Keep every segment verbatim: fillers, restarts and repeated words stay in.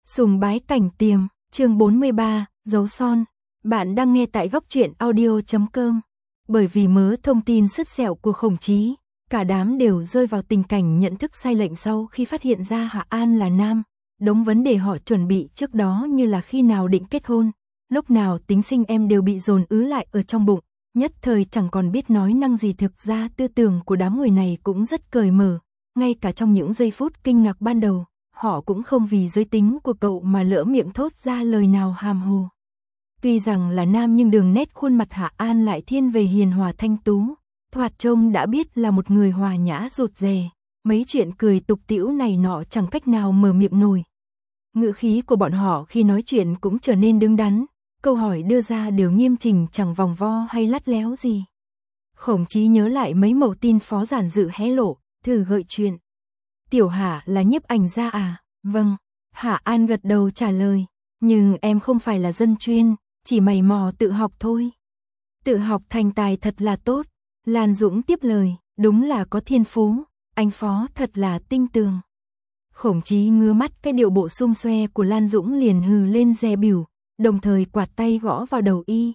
Sùng bái cảnh tiềm, chương bốn mươi ba, dấu son. Bạn đang nghe tại góc truyện audio chấm com. Bởi vì mớ thông tin sứt sẹo của Khổng Chí, cả đám đều rơi vào tình cảnh nhận thức sai lệch sau khi phát hiện ra Hạ An là nam. Đống vấn đề họ chuẩn bị trước đó như là khi nào định kết hôn, lúc nào tính sinh em đều bị dồn ứ lại ở trong bụng, nhất thời chẳng còn biết nói năng gì. Thực ra tư tưởng của đám người này cũng rất cởi mở, ngay cả trong những giây phút kinh ngạc ban đầu, họ cũng không vì giới tính của cậu mà lỡ miệng thốt ra lời nào hàm hồ. Tuy rằng là nam nhưng đường nét khuôn mặt Hạ An lại thiên về hiền hòa thanh tú, thoạt trông đã biết là một người hòa nhã rụt rè, mấy chuyện cười tục tĩu này nọ chẳng cách nào mở miệng nổi. Ngữ khí của bọn họ khi nói chuyện cũng trở nên đứng đắn, câu hỏi đưa ra đều nghiêm chỉnh, chẳng vòng vo hay lắt léo gì. Khổng Chí nhớ lại mấy mẩu tin Phó Giản Dự hé lộ, thử gợi chuyện. Tiểu Hạ là nhiếp ảnh gia à? Vâng. Hạ An gật đầu trả lời. Nhưng em không phải là dân chuyên, chỉ mày mò tự học thôi. Tự học thành tài thật là tốt. Lan Dũng tiếp lời, đúng là có thiên phú, anh Phó thật là tinh tường. Khổng Chí ngứa mắt cái điệu bộ xung xoe của Lan Dũng liền hừ lên dè bỉu, đồng thời quạt tay gõ vào đầu y.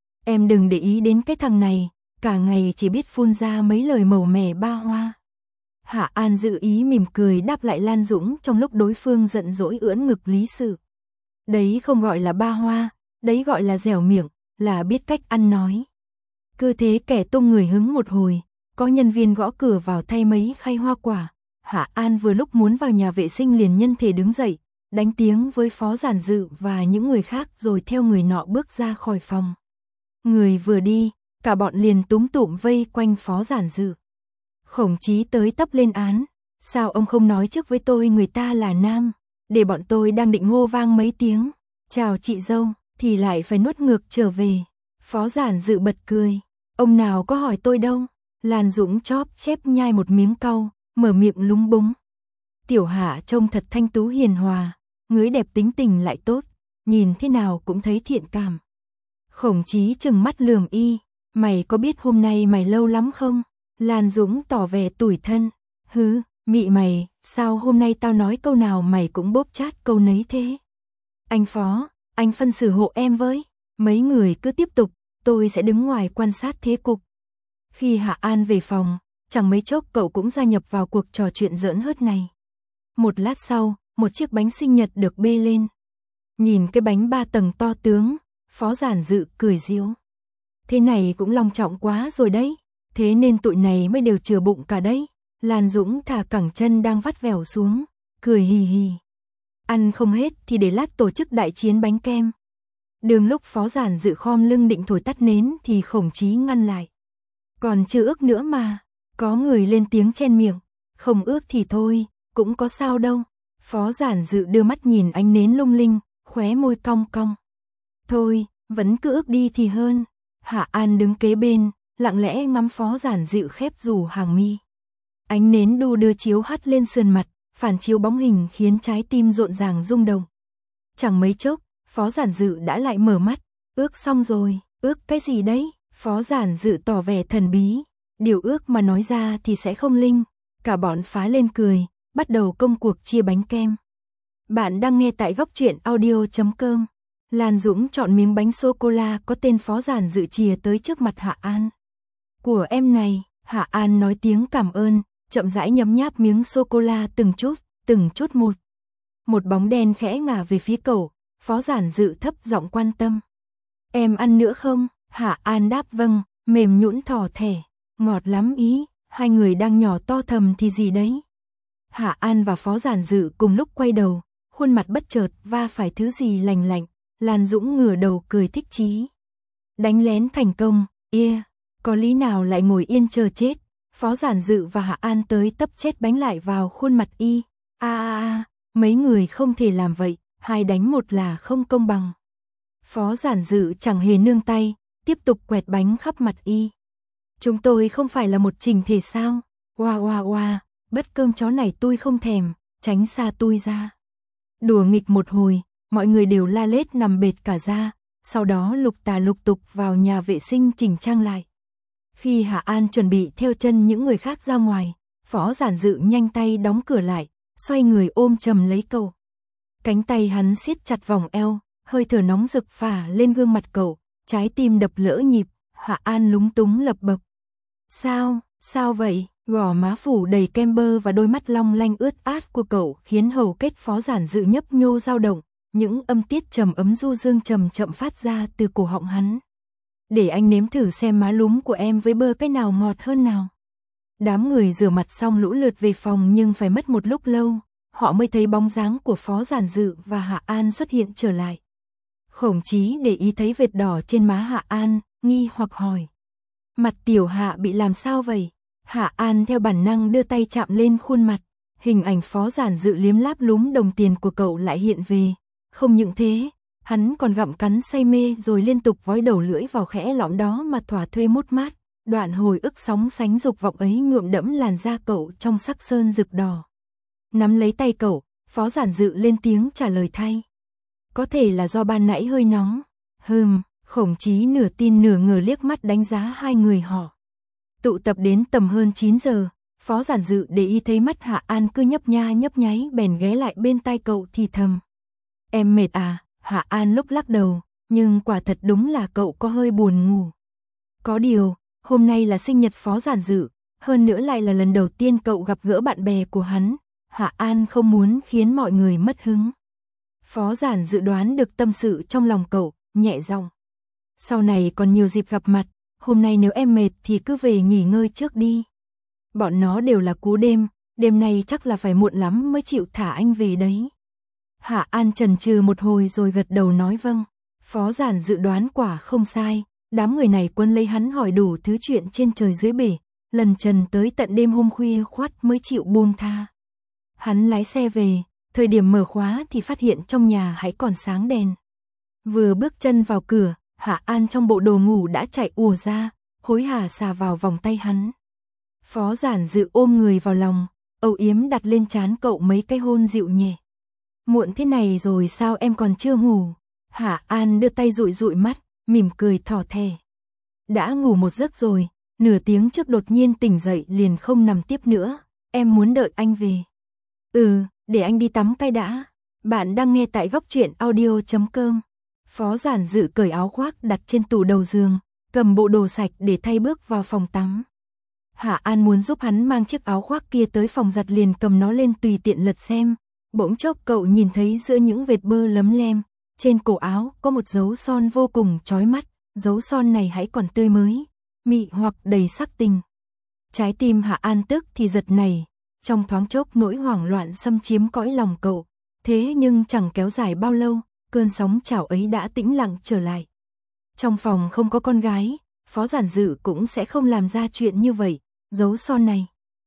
Em đừng để ý đến cái thằng này, cả ngày chỉ biết phun ra mấy lời màu mè ba hoa. Hạ An dự ý mỉm cười đáp lại Lan Dũng trong lúc đối phương giận dỗi ưỡn ngực lý sự. Đấy không gọi là ba hoa, đấy gọi là dẻo miệng, là biết cách ăn nói. Cứ thế kẻ tung người hứng một hồi, có nhân viên gõ cửa vào thay mấy khay hoa quả. Hạ An vừa lúc muốn vào nhà vệ sinh liền nhân thể đứng dậy, đánh tiếng với Phó Giản Dự và những người khác rồi theo người nọ bước ra khỏi phòng. Người vừa đi, cả bọn liền túm tụm vây quanh Phó Giản Dự. Khổng Chí tới tấp lên án, sao ông không nói trước với tôi người ta là nam, để bọn tôi đang định hô vang mấy tiếng, chào chị dâu, thì lại phải nuốt ngược trở về. Phó Giản Dự bật cười, ông nào có hỏi tôi đâu. Lan Dũng chóp chép nhai một miếng cau, mở miệng lúng búng. Tiểu Hạ trông thật thanh tú hiền hòa, ngưới đẹp tính tình lại tốt, nhìn thế nào cũng thấy thiện cảm. Khổng Chí trừng mắt lườm y, mày có biết hôm nay mày lâu lắm không? Lan Dũng tỏ vẻ tủi thân, hứ, mị mày, sao hôm nay tao nói câu nào mày cũng bóp chát câu nấy thế? Anh Phó, anh phân xử hộ em với, mấy người cứ tiếp tục, tôi sẽ đứng ngoài quan sát thế cục. Khi Hạ An về phòng, chẳng mấy chốc cậu cũng gia nhập vào cuộc trò chuyện giỡn hớt này. Một lát sau, một chiếc bánh sinh nhật được bê lên. Nhìn cái bánh ba tầng to tướng, Phó Giản Dự cười giễu. Thế này cũng long trọng quá rồi đấy, thế nên tụi này mới đều chừa bụng cả đấy. Lan Dũng thả cẳng chân đang vắt vẻo xuống, cười hì hì. Ăn không hết thì để lát tổ chức đại chiến bánh kem. Đường lúc Phó Giản Dự khom lưng định thổi tắt nến thì Khổng Chí ngăn lại. Còn chưa ước nữa mà, có người lên tiếng chen miệng, không ước thì thôi, cũng có sao đâu. Phó Giản Dự đưa mắt nhìn ánh nến lung linh, khóe môi cong cong. Thôi, vẫn cứ ước đi thì hơn. Hạ An đứng kế bên, lặng lẽ ngắm Phó Giản Dự khép dù hàng mi. Ánh nến đu đưa chiếu hắt lên sườn mặt, phản chiếu bóng hình khiến trái tim rộn ràng rung động. Chẳng mấy chốc, Phó Giản Dự đã lại mở mắt, ước xong rồi, ước cái gì đấy? Phó Giản Dự tỏ vẻ thần bí, điều ước mà nói ra thì sẽ không linh. Cả bọn phá lên cười, bắt đầu công cuộc chia bánh kem. Bạn đang nghe tại góc truyện audio chấm com. Lan Dũng chọn miếng bánh sô-cô-la có tên Phó Giản Dự chìa tới trước mặt Hạ An. Của em này, Hạ An nói tiếng cảm ơn, chậm rãi nhấm nháp miếng sô-cô-la từng chút, từng chút một. Một bóng đen khẽ ngả về phía cậu, Phó Giản Dự thấp giọng quan tâm. Em ăn nữa không? Hạ An đáp vâng, mềm nhũn thỏ thẻ, ngọt lắm ý, hai người đang nhỏ to thầm thì gì đấy. Hạ An và Phó Giản Dự cùng lúc quay đầu, khuôn mặt bất chợt va phải thứ gì lành lạnh. Lan Dũng ngửa đầu cười thích chí. Đánh lén thành công, yeah, có lý nào lại ngồi yên chờ chết. Phó Giản Dự và Hạ An tới tấp chét bánh lại vào khuôn mặt y. A a a, mấy người không thể làm vậy, hai đánh một là không công bằng. Phó Giản Dự chẳng hề nương tay, tiếp tục quẹt bánh khắp mặt y. Chúng tôi không phải là một trình thể sao? Oa oa oa, bát cơm chó này tôi không thèm, tránh xa tôi ra. Đùa nghịch một hồi, mọi người đều la lết nằm bệt cả ra, sau đó lục tà lục tục vào nhà vệ sinh chỉnh trang lại. Khi Hạ An chuẩn bị theo chân những người khác ra ngoài, Phó Giản Dự nhanh tay đóng cửa lại, xoay người ôm chầm lấy cậu. Cánh tay hắn siết chặt vòng eo, hơi thở nóng rực phả lên gương mặt cậu, trái tim đập lỡ nhịp, Hạ An lúng túng lập bập. Sao, sao vậy? Gò má phủ đầy kem bơ và đôi mắt long lanh ướt át của cậu khiến hầu kết Phó Giản Dự nhấp nhô dao động, những âm tiết trầm ấm du dương trầm chậm phát ra từ cổ họng hắn. Để anh nếm thử xem má lúm của em với bơ cái nào ngọt hơn nào. Đám người rửa mặt xong lũ lượt về phòng nhưng phải mất một lúc lâu, họ mới thấy bóng dáng của Phó Giản Dự và Hạ An xuất hiện trở lại. Khổng Chí để ý thấy vệt đỏ trên má Hạ An, nghi hoặc hỏi. Mặt tiểu Hạ bị làm sao vậy? Hạ An theo bản năng đưa tay chạm lên khuôn mặt, hình ảnh Phó Giản Dự liếm láp lúm đồng tiền của cậu lại hiện về. Không những thế, hắn còn gặm cắn say mê rồi liên tục vói đầu lưỡi vào khẽ lõm đó mà thỏa thuê mút mát. Đoạn hồi ức sóng sánh dục vọng ấy nhuộm đẫm làn da cậu trong sắc sơn rực đỏ. Nắm lấy tay cậu, Phó Giản Dự lên tiếng trả lời thay. Có thể là do ban nãy hơi nóng. Hừm, Khổng Chí nửa tin nửa ngờ liếc mắt đánh giá hai người họ. Tụ tập đến tầm hơn chín giờ, Phó Giản Dự để ý thấy mắt Hạ An cứ nhấp nha nhấp nháy bèn ghé lại bên tai cậu thì thầm. Em mệt à? Hạ An lúc lắc đầu, nhưng quả thật đúng là cậu có hơi buồn ngủ. Có điều, hôm nay là sinh nhật Phó Giản Dự, hơn nữa lại là lần đầu tiên cậu gặp gỡ bạn bè của hắn. Hạ An không muốn khiến mọi người mất hứng. Phó Giản Dự đoán được tâm sự trong lòng cậu, nhẹ giọng. Sau này còn nhiều dịp gặp mặt, hôm nay nếu em mệt thì cứ về nghỉ ngơi trước đi. Bọn nó đều là cú đêm, đêm nay chắc là phải muộn lắm mới chịu thả anh về đấy. Hạ An chần chừ một hồi rồi gật đầu nói vâng. Phó Giản Dự đoán quả không sai, đám người này quấn lấy hắn hỏi đủ thứ chuyện trên trời dưới bể, lần trần tới tận đêm hôm khuya khoắt mới chịu buông tha. Hắn lái xe về, thời điểm mở khóa thì phát hiện trong nhà hãy còn sáng đèn. Vừa bước chân vào cửa, Hạ An trong bộ đồ ngủ đã chạy ùa ra, hối hả xà vào vòng tay hắn. Phó Giản Dự ôm người vào lòng, âu yếm đặt lên trán cậu mấy cái hôn dịu nhẹ. Muộn thế này rồi sao em còn chưa ngủ? Hạ An đưa tay dụi dụi mắt, mỉm cười thỏ thẻ. Đã ngủ một giấc rồi, nửa tiếng trước đột nhiên tỉnh dậy liền không nằm tiếp nữa, em muốn đợi anh về. Ừ, để anh đi tắm cái đã. Bạn đang nghe tại góc truyện audio chấm com. Phó Giản Dự cởi áo khoác đặt trên tủ đầu giường, cầm bộ đồ sạch để thay bước vào phòng tắm. Hạ An muốn giúp hắn mang chiếc áo khoác kia tới phòng giặt liền cầm nó lên tùy tiện lật xem. Bỗng chốc cậu nhìn thấy giữa những vệt bơ lấm lem, trên cổ áo có một dấu son vô cùng chói mắt, dấu son này hãy còn tươi mới, mị hoặc đầy sắc tình. Trái tim Hạ An tức thì giật nảy, trong thoáng chốc nỗi hoảng loạn xâm chiếm cõi lòng cậu, thế nhưng chẳng kéo dài bao lâu, cơn sóng trào ấy đã tĩnh lặng trở lại. Trong phòng không có con gái, Phó Giản Dự cũng sẽ không làm ra chuyện như vậy, dấu son này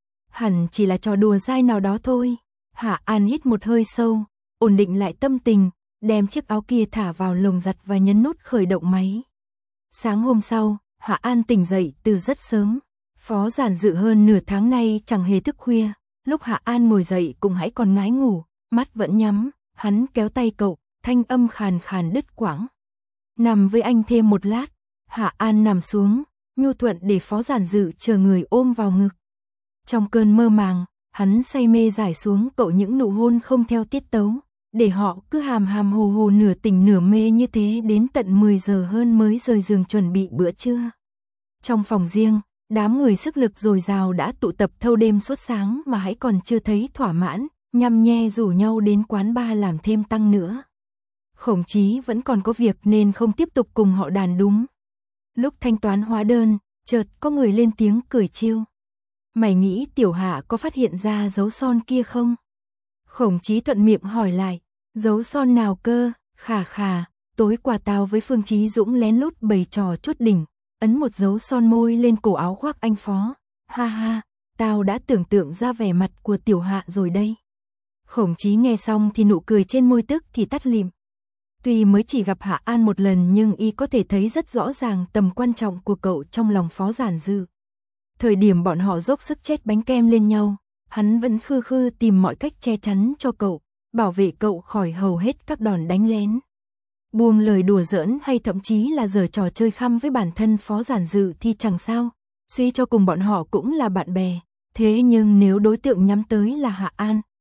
hẳn chỉ là trò đùa dai nào đó thôi. Hạ An hít một hơi sâu, ổn định lại tâm tình, đem chiếc áo kia thả vào lồng giặt và nhấn nút khởi động máy. Sáng hôm sau, Hạ An tỉnh dậy từ rất sớm. Phó Giản Dự hơn nửa tháng nay chẳng hề thức khuya, lúc Hạ An ngồi dậy cũng hãy còn ngái ngủ, mắt vẫn nhắm, hắn kéo tay cậu, thanh âm khàn khàn đứt quãng. Nằm với anh thêm một lát. Hạ An nằm xuống, nhu thuận để Phó Giản Dự chờ người ôm vào ngực. Trong cơn mơ màng, hắn say mê giải xuống cậu những nụ hôn không theo tiết tấu, để họ cứ hàm hàm hồ hồ nửa tỉnh nửa mê như thế đến tận mười giờ hơn mới rời giường chuẩn bị bữa trưa. Trong phòng riêng, đám người sức lực dồi dào đã tụ tập thâu đêm suốt sáng mà hãy còn chưa thấy thỏa mãn, nhăm nhe rủ nhau đến quán bar làm thêm tăng nữa. Khổng Chí vẫn còn có việc nên không tiếp tục cùng họ đàn đúng. Lúc thanh toán hóa đơn, chợt có người lên tiếng cười trêu. Mày nghĩ tiểu Hạ có phát hiện ra dấu son kia không? Khổng Chí thuận miệng hỏi lại, dấu son nào cơ? Khà khà, tối qua tao với Phương Chí Dũng lén lút bày trò chút đỉnh, ấn một dấu son môi lên cổ áo khoác anh Phó. Ha ha, tao đã tưởng tượng ra vẻ mặt của tiểu Hạ rồi đây. Khổng Chí nghe xong thì nụ cười trên môi tức thì tắt lịm. Tuy mới chỉ gặp Hạ An một lần nhưng y có thể thấy rất rõ ràng tầm quan trọng của cậu trong lòng Phó Giản Dự. Thời điểm bọn họ dốc sức chét bánh kem lên nhau, hắn vẫn khư khư tìm mọi cách che chắn cho cậu, bảo vệ cậu khỏi hầu hết các đòn đánh lén. Buông lời đùa giỡn hay thậm chí là giở trò chơi khăm với bản thân Phó Giản Dự thì chẳng sao, suy cho cùng bọn họ cũng là bạn bè. Thế nhưng nếu đối tượng nhắm tới là Hạ An,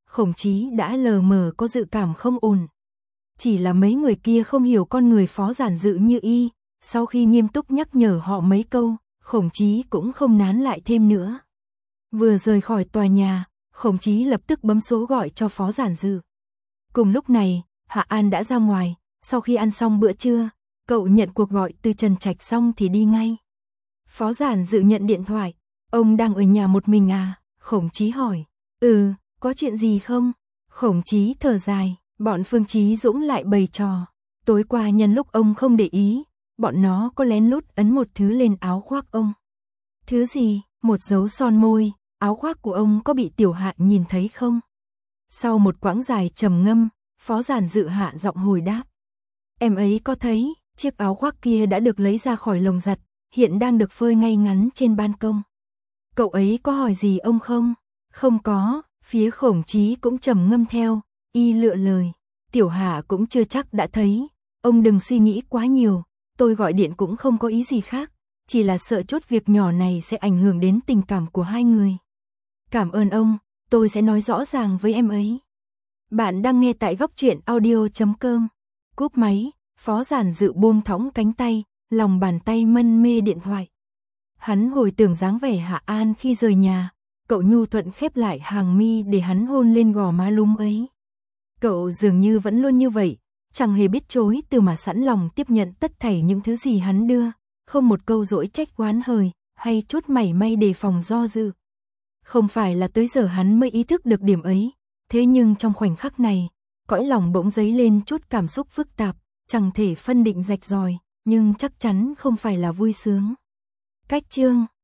Khổng Chí đã lờ mờ có dự cảm không ổn. Chỉ là mấy người kia không hiểu con người Phó Giản Dự như y, sau khi nghiêm túc nhắc nhở họ mấy câu, Khổng Chí cũng không nán lại thêm nữa. Vừa rời khỏi tòa nhà, Khổng Chí lập tức bấm số gọi cho Phó Giản Dự. Cùng lúc này, Hạ An đã ra ngoài, sau khi ăn xong bữa trưa, cậu nhận cuộc gọi từ Trần Trạch xong thì đi ngay. Phó Giản Dự nhận điện thoại, ông đang ở nhà một mình à? Khổng Chí hỏi. Ừ, có chuyện gì không? Khổng Chí thở dài, bọn Phương Chí Dũng lại bày trò. Tối qua nhân lúc ông không để ý, bọn nó có lén lút ấn một thứ lên áo khoác ông. Thứ gì? Một dấu son môi, áo khoác của ông có bị Tiểu Hạ nhìn thấy không? Sau một quãng dài trầm ngâm, Phó Giản Dự hạ giọng hồi đáp. Em ấy có thấy, chiếc áo khoác kia đã được lấy ra khỏi lồng giặt, hiện đang được phơi ngay ngắn trên ban công. Cậu ấy có hỏi gì ông không? Không có, phía Khổng Chí cũng trầm ngâm theo, y lựa lời. Tiểu Hạ cũng chưa chắc đã thấy, ông đừng suy nghĩ quá nhiều, tôi gọi điện cũng không có ý gì khác, chỉ là sợ chốt việc nhỏ này sẽ ảnh hưởng đến tình cảm của hai người. Cảm ơn ông, tôi sẽ nói rõ ràng với em ấy. Bạn đang nghe tại góc truyện audio chấm com. Cúp máy, Phó Giản Dự buông thõng cánh tay, lòng bàn tay mân mê điện thoại. Hắn hồi tưởng dáng vẻ Hạ An khi rời nhà, cậu nhu thuận khép lại hàng mi để hắn hôn lên gò má lúm ấy. Cậu dường như vẫn luôn như vậy, chẳng hề biết chối từ mà sẵn lòng tiếp nhận tất thảy những thứ gì hắn đưa, không một câu dỗi trách oán hời, hay chút mảy may đề phòng do dự. Không phải là tới giờ hắn mới ý thức được điểm ấy, thế nhưng trong khoảnh khắc này, cõi lòng bỗng dấy lên chút cảm xúc phức tạp, chẳng thể phân định rạch ròi, nhưng chắc chắn không phải là vui sướng. Cách chương